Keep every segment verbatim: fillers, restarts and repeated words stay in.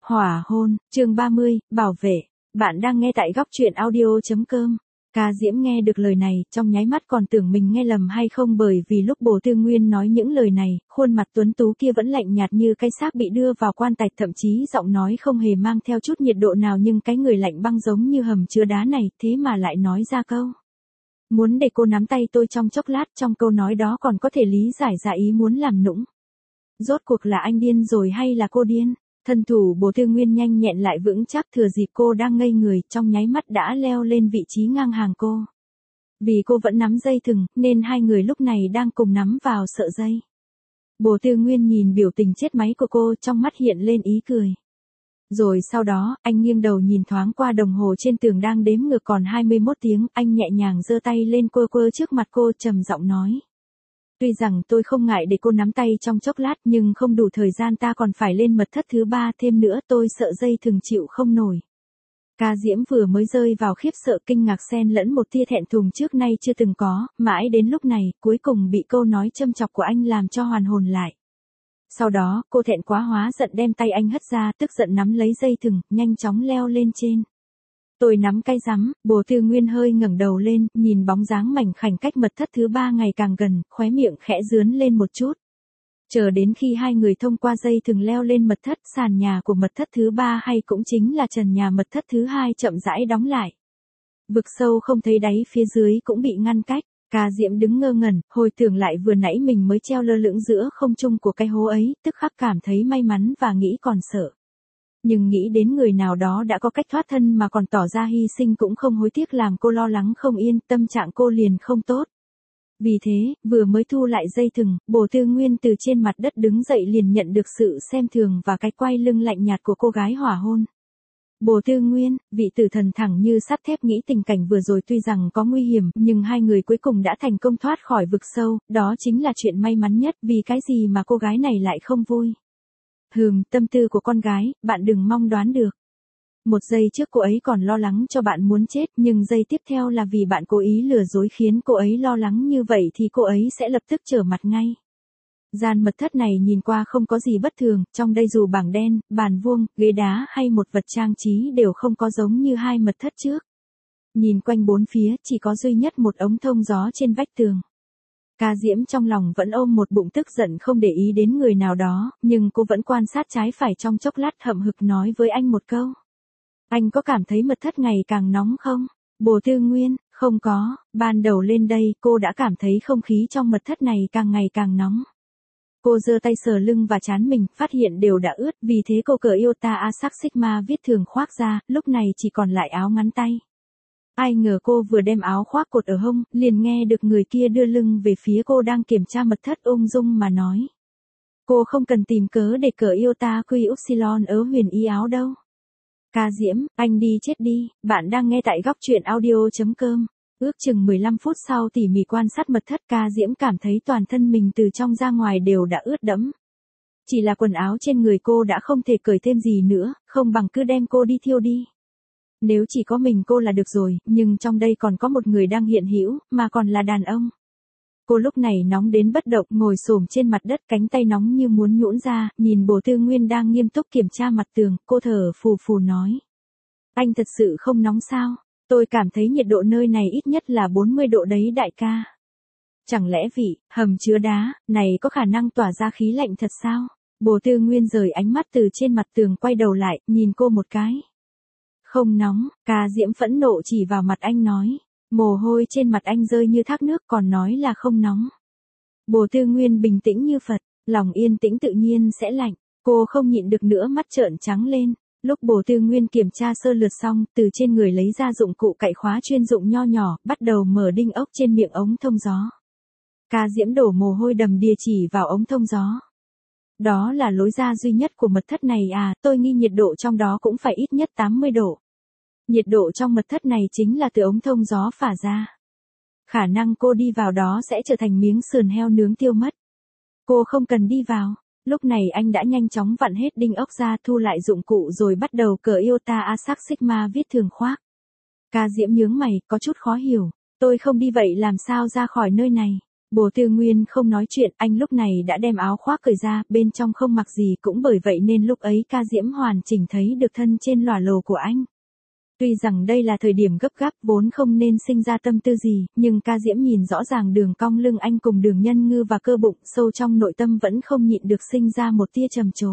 Hỏa hôn, chương ba mươi, bảo vệ. Bạn đang nghe tại góc truyện audio.com. Ca Diễm nghe được lời này, trong nháy mắt còn tưởng mình nghe lầm hay không, bởi vì lúc Bồ Tư Nguyên nói những lời này, khuôn mặt tuấn tú kia vẫn lạnh nhạt như cái xác bị đưa vào quan tài, thậm chí giọng nói không hề mang theo chút nhiệt độ nào, nhưng cái người lạnh băng giống như hầm chứa đá này, thế mà lại nói ra câu muốn để cô nắm tay tôi trong chốc lát. Trong câu nói đó còn có thể lý giải ra ý muốn làm nũng. Rốt cuộc là anh điên rồi hay là cô điên? Thân thủ Bồ Tư Nguyên nhanh nhẹn lại vững chắc, thừa dịp cô đang ngây người, trong nháy mắt đã leo lên vị trí ngang hàng cô. Vì cô vẫn nắm dây thừng, nên hai người lúc này đang cùng nắm vào sợi dây. Bồ Tư Nguyên nhìn biểu tình chết máy của cô, trong mắt hiện lên ý cười. Rồi sau đó, anh nghiêng đầu nhìn thoáng qua đồng hồ trên tường đang đếm ngược còn hai mươi mốt tiếng, anh nhẹ nhàng giơ tay lên quơ quơ trước mặt cô, trầm giọng nói. Tuy rằng tôi không ngại để cô nắm tay trong chốc lát, nhưng không đủ thời gian, ta còn phải lên mật thất thứ ba, thêm nữa tôi sợ dây thừng chịu không nổi. Ca Diễm vừa mới rơi vào khiếp sợ, kinh ngạc xen lẫn một tia thẹn thùng trước nay chưa từng có, mãi đến lúc này, cuối cùng bị câu nói châm chọc của anh làm cho hoàn hồn lại. Sau đó, cô thẹn quá hóa giận đem tay anh hất ra, tức giận nắm lấy dây thừng, nhanh chóng leo lên trên. Tôi nắm cái rắm. Bồ Tư Nguyên hơi ngẩng đầu lên, nhìn bóng dáng mảnh khảnh cách mật thất thứ ba ngày càng gần, khóe miệng khẽ rướn lên một chút. Chờ đến khi hai người thông qua dây thừng leo lên mật thất, sàn nhà của mật thất thứ ba hay cũng chính là trần nhà mật thất thứ hai chậm rãi đóng lại. Vực sâu không thấy đáy phía dưới cũng bị ngăn cách. Ca Diễm đứng ngơ ngẩn, hồi tưởng lại vừa nãy mình mới treo lơ lửng giữa không trung của cái hố ấy, tức khắc cảm thấy may mắn và nghĩ còn sợ. Nhưng nghĩ đến người nào đó đã có cách thoát thân mà còn tỏ ra hy sinh cũng không hối tiếc, làm cô lo lắng không yên, tâm trạng cô liền không tốt. Vì thế, vừa mới thu lại dây thừng, Bồ Tư Nguyên từ trên mặt đất đứng dậy liền nhận được sự xem thường và cái quay lưng lạnh nhạt của cô gái hỏa hôn. Bồ Tư Nguyên, vị tử thần thẳng như sắt thép, nghĩ tình cảnh vừa rồi tuy rằng có nguy hiểm, nhưng hai người cuối cùng đã thành công thoát khỏi vực sâu, đó chính là chuyện may mắn nhất, vì cái gì mà cô gái này lại không vui. Hừm, tâm tư của con gái, bạn đừng mong đoán được. Một giây trước cô ấy còn lo lắng cho bạn muốn chết, nhưng giây tiếp theo là vì bạn cố ý lừa dối khiến cô ấy lo lắng như vậy thì cô ấy sẽ lập tức trở mặt ngay. Gian mật thất này nhìn qua không có gì bất thường, trong đây dù bảng đen, bàn vuông, ghế đá hay một vật trang trí đều không có giống như hai mật thất trước. Nhìn quanh bốn phía, chỉ có duy nhất một ống thông gió trên vách tường. Ca Diễm trong lòng vẫn ôm một bụng tức giận, không để ý đến người nào đó, nhưng cô vẫn quan sát trái phải trong chốc lát, hậm hực nói với anh một câu. Anh có cảm thấy mật thất ngày càng nóng không? Bồ Tư Nguyên, không có, ban đầu lên đây cô đã cảm thấy không khí trong mật thất này càng ngày càng nóng. Cô giơ tay sờ lưng và trán mình, phát hiện đều đã ướt, vì thế cô cởi Iota Asac Sigma viết thường khoác ra, lúc này chỉ còn lại áo ngắn tay. Ai ngờ cô vừa đem áo khoác cột ở hông, liền nghe được người kia đưa lưng về phía cô đang kiểm tra mật thất, ung dung mà nói. Cô không cần tìm cớ để cởi Iota Quy Upsilon ở huyền y áo đâu. Ca Diễm, anh đi chết đi, bạn đang nghe tại góc truyện audio.com. Ước chừng mười lăm phút sau tỉ mỉ quan sát mật thất, Ca Diễm cảm thấy toàn thân mình từ trong ra ngoài đều đã ướt đẫm. Chỉ là quần áo trên người cô đã không thể cởi thêm gì nữa, không bằng cứ đem cô đi thiêu đi. Nếu chỉ có mình cô là được rồi, nhưng trong đây còn có một người đang hiện hữu, mà còn là đàn ông. Cô lúc này nóng đến bất động, ngồi xổm trên mặt đất, cánh tay nóng như muốn nhũn ra, nhìn Bồ Tư Nguyên đang nghiêm túc kiểm tra mặt tường, cô thở phù phù nói. Anh thật sự không nóng sao? Tôi cảm thấy nhiệt độ nơi này ít nhất là bốn mươi độ đấy đại ca. Chẳng lẽ vị hầm chứa đá này có khả năng tỏa ra khí lạnh thật sao? Bồ Tư Nguyên rời ánh mắt từ trên mặt tường, quay đầu lại, nhìn cô một cái. Không nóng. Ca Diễm phẫn nộ chỉ vào mặt anh nói. Mồ hôi trên mặt anh rơi như thác nước, còn nói là không nóng. Bồ Tư Nguyên bình tĩnh như Phật, lòng yên tĩnh tự nhiên sẽ lạnh. Cô không nhịn được nữa, mắt trợn trắng lên. Lúc Bồ Tư Nguyên kiểm tra sơ lược xong, từ trên người lấy ra dụng cụ cạy khóa chuyên dụng nho nhỏ, bắt đầu mở đinh ốc trên miệng ống thông gió. Ca Diễm đổ mồ hôi đầm đìa chỉ vào ống thông gió. Đó là lối ra duy nhất của mật thất này à? Tôi nghi nhiệt độ trong đó cũng phải ít nhất tám mươi độ. Nhiệt độ trong mật thất này chính là từ ống thông gió phả ra. Khả năng cô đi vào đó sẽ trở thành miếng sườn heo nướng tiêu mất. Cô không cần đi vào. Lúc này anh đã nhanh chóng vặn hết đinh ốc ra, thu lại dụng cụ rồi bắt đầu cởi Iota Asac Sigma viết thường khoác. Ca Diễm nhướng mày, có chút khó hiểu. Tôi không đi vậy làm sao ra khỏi nơi này? Bồ Tư Nguyên không nói chuyện, anh lúc này đã đem áo khoác cởi ra, bên trong không mặc gì, cũng bởi vậy nên lúc ấy Ca Diễm hoàn chỉnh thấy được thân trên lỏa lồ của anh. Tuy rằng đây là thời điểm gấp gáp, vốn không nên sinh ra tâm tư gì, nhưng Ca Diễm nhìn rõ ràng đường cong lưng anh cùng đường nhân ngư và cơ bụng, sâu trong nội tâm vẫn không nhịn được sinh ra một tia trầm trồ.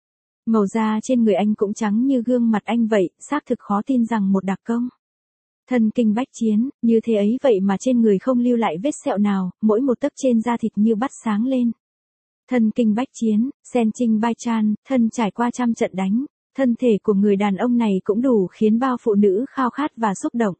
Màu da trên người anh cũng trắng như gương mặt anh vậy, xác thực khó tin rằng một đặc công. Thân kinh bách chiến, như thế ấy vậy mà trên người không lưu lại vết sẹo nào, mỗi một tấc trên da thịt như bắt sáng lên. Thân kinh bách chiến, sen trinh bai chan, thân trải qua trăm trận đánh, thân thể của người đàn ông này cũng đủ khiến bao phụ nữ khao khát và xúc động.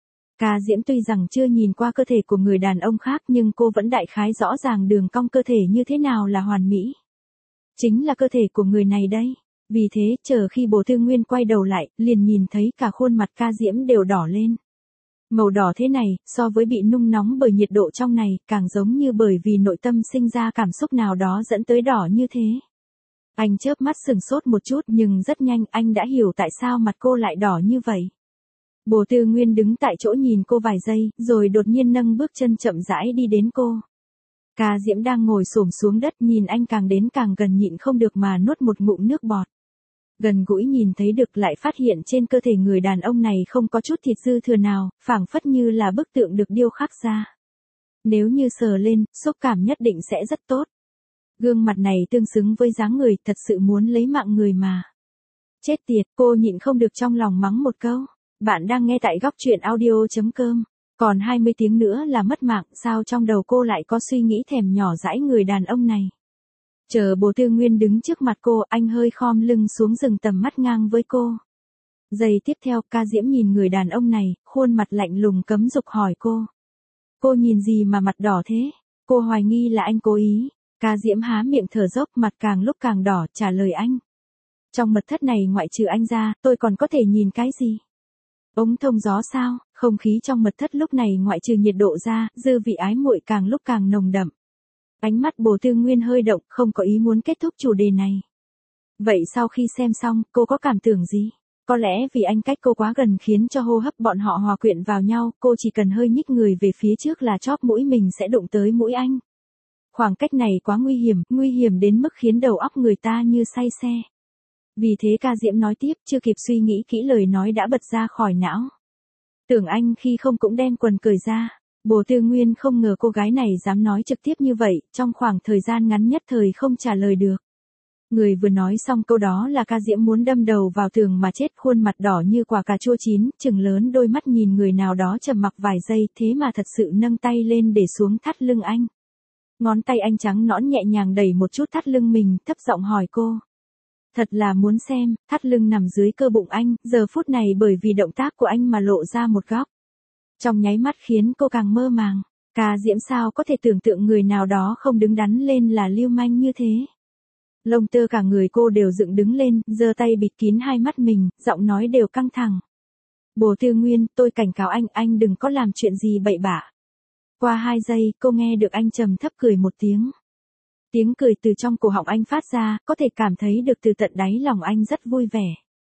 Ca Diễm tuy rằng chưa nhìn qua cơ thể của người đàn ông khác nhưng cô vẫn đại khái rõ ràng đường cong cơ thể như thế nào là hoàn mỹ. Chính là cơ thể của người này đây. Vì thế, chờ khi Bồ Tư Nguyên quay đầu lại, liền nhìn thấy cả khuôn mặt Ca Diễm đều đỏ lên. Màu đỏ thế này, so với bị nung nóng bởi nhiệt độ trong này, càng giống như bởi vì nội tâm sinh ra cảm xúc nào đó dẫn tới đỏ như thế. Anh chớp mắt sừng sốt một chút nhưng rất nhanh anh đã hiểu tại sao mặt cô lại đỏ như vậy. Bồ Tư Nguyên đứng tại chỗ nhìn cô vài giây, rồi đột nhiên nâng bước chân chậm rãi đi đến cô. Ca Diễm đang ngồi xổm xuống đất nhìn anh càng đến càng gần nhịn không được mà nuốt một ngụm nước bọt. Gần gũi nhìn thấy được lại phát hiện trên cơ thể người đàn ông này không có chút thịt dư thừa nào, phảng phất như là bức tượng được điêu khắc ra. Nếu như sờ lên, xúc cảm nhất định sẽ rất tốt. Gương mặt này tương xứng với dáng người, thật sự muốn lấy mạng người mà. Chết tiệt, cô nhịn không được trong lòng mắng một câu. Bạn đang nghe tại góc truyện audio chấm com. Còn hai mươi tiếng nữa là mất mạng, sao trong đầu cô lại có suy nghĩ thèm nhỏ dãi người đàn ông này. Chờ Bồ Tư Nguyên đứng trước mặt cô, anh hơi khom lưng xuống dừng tầm mắt ngang với cô. Giây tiếp theo, Ca Diễm nhìn người đàn ông này, khuôn mặt lạnh lùng cấm dục hỏi cô. Cô nhìn gì mà mặt đỏ thế? Cô hoài nghi là anh cố ý. Ca Diễm há miệng thở dốc, mặt càng lúc càng đỏ, trả lời anh. Trong mật thất này ngoại trừ anh ra, tôi còn có thể nhìn cái gì? Ống thông gió sao? Không khí trong mật thất lúc này ngoại trừ nhiệt độ ra, dư vị ái muội càng lúc càng nồng đậm. Ánh mắt Bồ Tư Nguyên hơi động, không có ý muốn kết thúc chủ đề này. Vậy sau khi xem xong, cô có cảm tưởng gì? Có lẽ vì anh cách cô quá gần khiến cho hô hấp bọn họ hòa quyện vào nhau, cô chỉ cần hơi nhích người về phía trước là chóp mũi mình sẽ đụng tới mũi anh. Khoảng cách này quá nguy hiểm, nguy hiểm đến mức khiến đầu óc người ta như say xe. Vì thế Ca Diễm nói tiếp, chưa kịp suy nghĩ kỹ lời nói đã bật ra khỏi não. Tưởng anh khi không cũng đem quần cởi ra. Bồ Tư Nguyên không ngờ cô gái này dám nói trực tiếp như vậy, trong khoảng thời gian ngắn nhất thời không trả lời được. Người vừa nói xong câu đó là Ca Diễm muốn đâm đầu vào tường mà chết, khuôn mặt đỏ như quả cà chua chín, trừng lớn đôi mắt nhìn người nào đó trầm mặc vài giây, thế mà thật sự nâng tay lên để xuống thắt lưng anh. Ngón tay anh trắng nõn nhẹ nhàng đẩy một chút thắt lưng mình, thấp giọng hỏi cô. Thật là muốn xem, thắt lưng nằm dưới cơ bụng anh, giờ phút này bởi vì động tác của anh mà lộ ra một góc. Trong nháy mắt khiến cô càng mơ màng. Ca Diễm sao có thể tưởng tượng người nào đó không đứng đắn lên là lưu manh như thế. Lông tơ cả người cô đều dựng đứng lên, giơ tay bịt kín hai mắt mình, giọng nói đều căng thẳng. Bồ Tư Nguyên, tôi cảnh cáo anh, anh đừng có làm chuyện gì bậy bạ. Qua hai giây, cô nghe được anh trầm thấp cười một tiếng. Tiếng cười từ trong cổ họng anh phát ra, có thể cảm thấy được từ tận đáy lòng anh rất vui vẻ.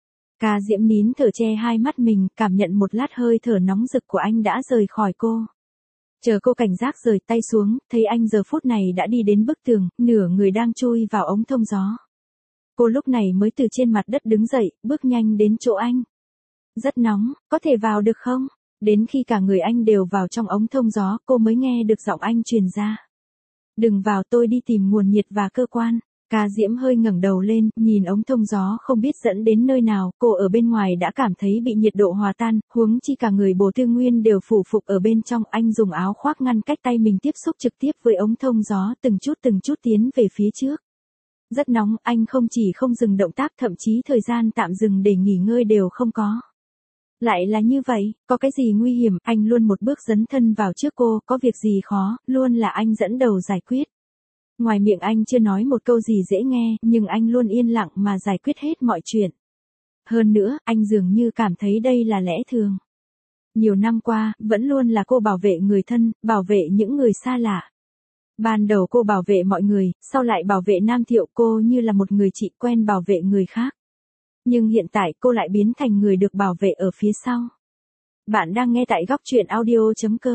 Ca Diễm nín thở che hai mắt mình, cảm nhận một lát hơi thở nóng rực của anh đã rời khỏi cô. Chờ cô cảnh giác rời tay xuống, thấy anh giờ phút này đã đi đến bức tường, nửa người đang chui vào ống thông gió. Cô lúc này mới từ trên mặt đất đứng dậy, bước nhanh đến chỗ anh. Rất nóng, có thể vào được không? Đến khi cả người anh đều vào trong ống thông gió, cô mới nghe được giọng anh truyền ra. Đừng vào, tôi đi tìm nguồn nhiệt và cơ quan. Ca Diễm hơi ngẩng đầu lên, nhìn ống thông gió không biết dẫn đến nơi nào, cô ở bên ngoài đã cảm thấy bị nhiệt độ hòa tan, huống chi cả người Bồ Tư Nguyên đều phủ phục ở bên trong, anh dùng áo khoác ngăn cách tay mình tiếp xúc trực tiếp với ống thông gió, từng chút từng chút tiến về phía trước. Rất nóng, anh không chỉ không dừng động tác, thậm chí thời gian tạm dừng để nghỉ ngơi đều không có. Lại là như vậy, có cái gì nguy hiểm, anh luôn một bước dấn thân vào trước cô, có việc gì khó, luôn là anh dẫn đầu giải quyết. Ngoài miệng anh chưa nói một câu gì dễ nghe, nhưng anh luôn yên lặng mà giải quyết hết mọi chuyện. Hơn nữa, anh dường như cảm thấy đây là lẽ thường. Nhiều năm qua, vẫn luôn là cô bảo vệ người thân, bảo vệ những người xa lạ. Ban đầu cô bảo vệ mọi người, sau lại bảo vệ Nam Thiệu, cô như là một người chị quen bảo vệ người khác. Nhưng hiện tại cô lại biến thành người được bảo vệ ở phía sau. Bạn đang nghe tại góc truyện audio chấm com.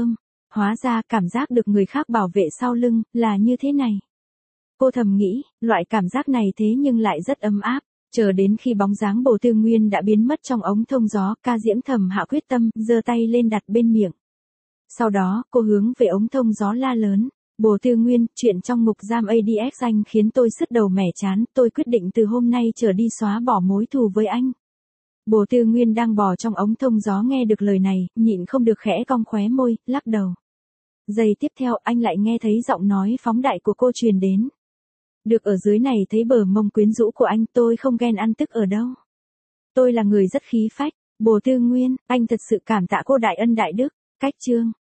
Hóa ra cảm giác được người khác bảo vệ sau lưng, là như thế này. Cô thầm nghĩ, loại cảm giác này thế nhưng lại rất ấm áp. Chờ đến khi bóng dáng Bồ Tư Nguyên đã biến mất trong ống thông gió, Ca Diễm thầm hạ quyết tâm, giơ tay lên đặt bên miệng. Sau đó, cô hướng về ống thông gió la lớn. Bồ Tư Nguyên, chuyện trong ngục giam a đê ét anh khiến tôi sứt đầu mẻ chán, tôi quyết định từ hôm nay trở đi xóa bỏ mối thù với anh. Bồ Tư Nguyên đang bò trong ống thông gió nghe được lời này, nhịn không được khẽ cong khóe môi, lắc đầu. Giây tiếp theo anh lại nghe thấy giọng nói phóng đại của cô truyền đến. Được ở dưới này thấy bờ mông quyến rũ của anh, tôi không ghen ăn tức ở đâu. Tôi là người rất khí phách. Bồ Tư Nguyên, anh thật sự cảm tạ cô đại ân đại đức. Cách chương